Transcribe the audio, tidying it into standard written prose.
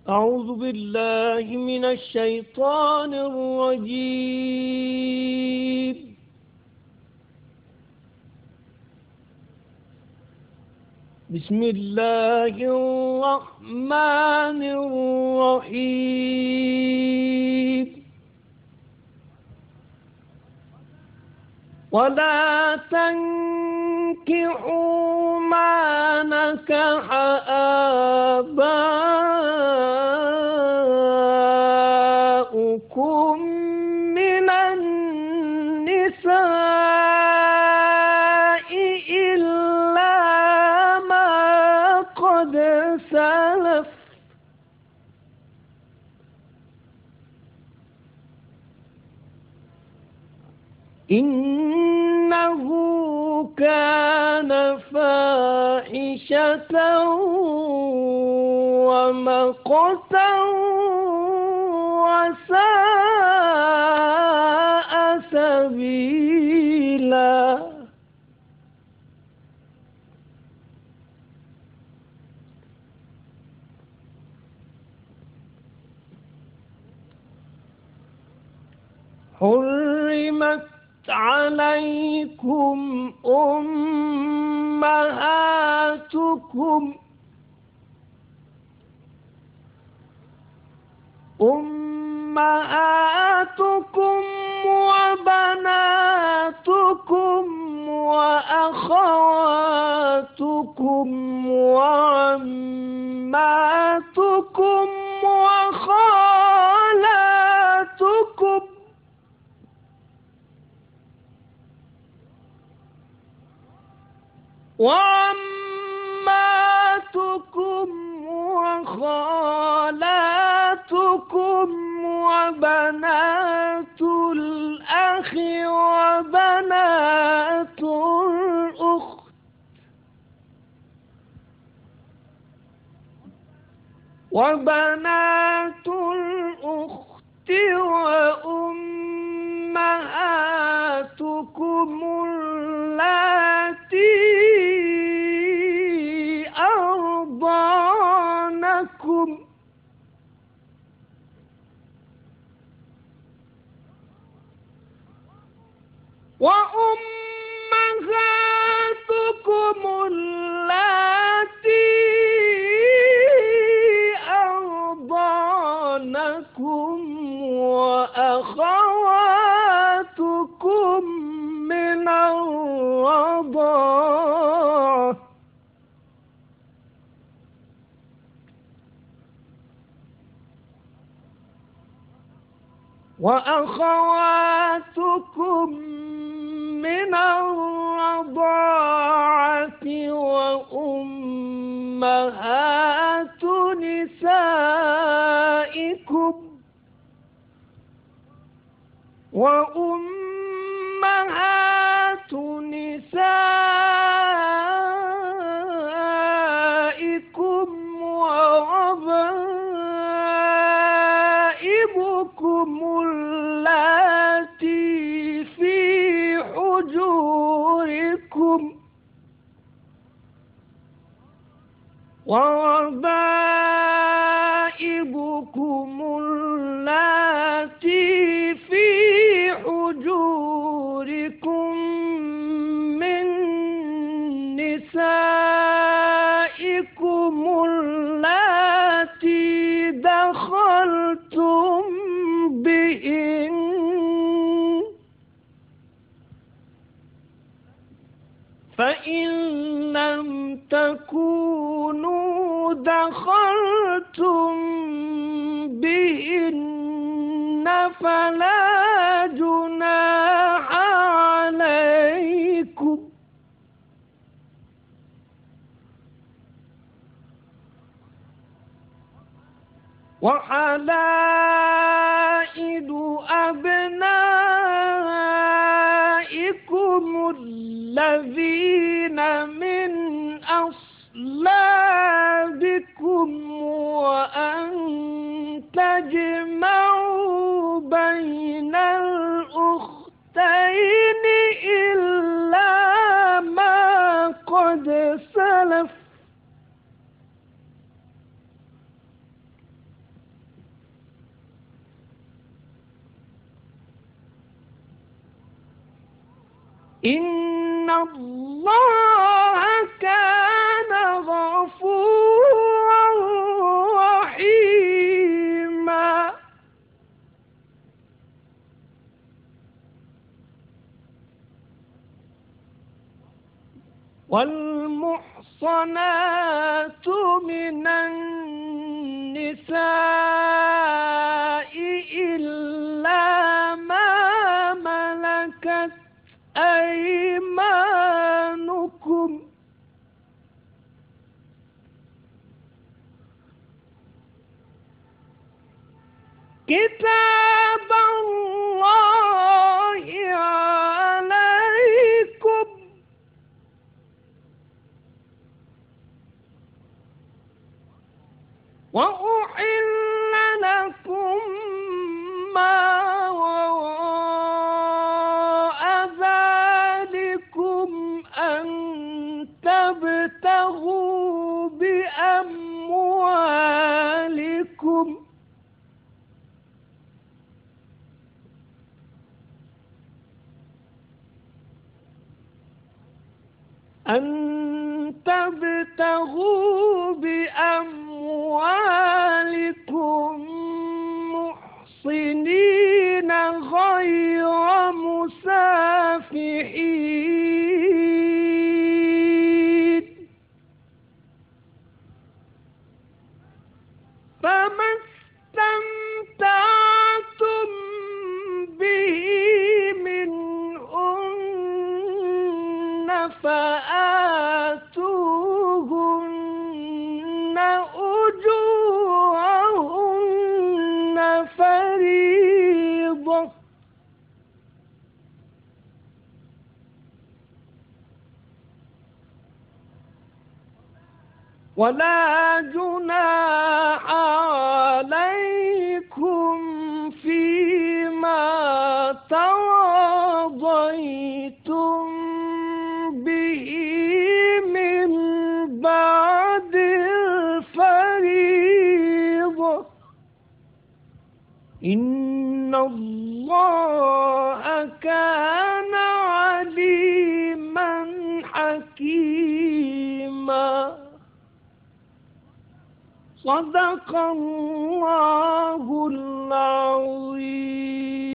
أعوذ بالله من الشيطان الرجيم. بسم الله الرحمن الرحيم. ولا تنكحوا ما نكح آباؤكم من النساء إلا ما قد سلف، إنه كان فاحشة ومقتا وساء سبيلا. حرمت عليكم أمهاتكم وبناتكم وأخواتكم وعماتكم وخالاتكم وخالاتكم وبنات الأخ وبنات الأخت وأمهاتكم اللاتي أرضعنكم وأمهاتكم اللاتي أرضعنكم وأخواتكم من الرضاعة وأمهات نسائكم وربائبكم اللاتي في حجوركم من نسائكم اللاتي دخلتم بهن، فإن لم تكونوا دخلتم بهن فلا جناح عليكم، وحلائل أبنائكم الذين من أصلابكم وأن تجمعوا بين الأختين إلا ما قد سلف، إن الله كان غفورا رحيما. والمحصنات من النساء إلا ما ملكت أيمانكم كتاب الله عليكم. وأحل لكم ما وراء ذلكم أن تبتغوا بأموالكم محصنين غير مسافحين. فما استمتعتم به منهن فآتوهن أجورهن فريضة. ولا جناح عليكم فيما تراضيتم به من بعد الفريضة. إن الله كان عليما حكيما. صدق الله العظيم.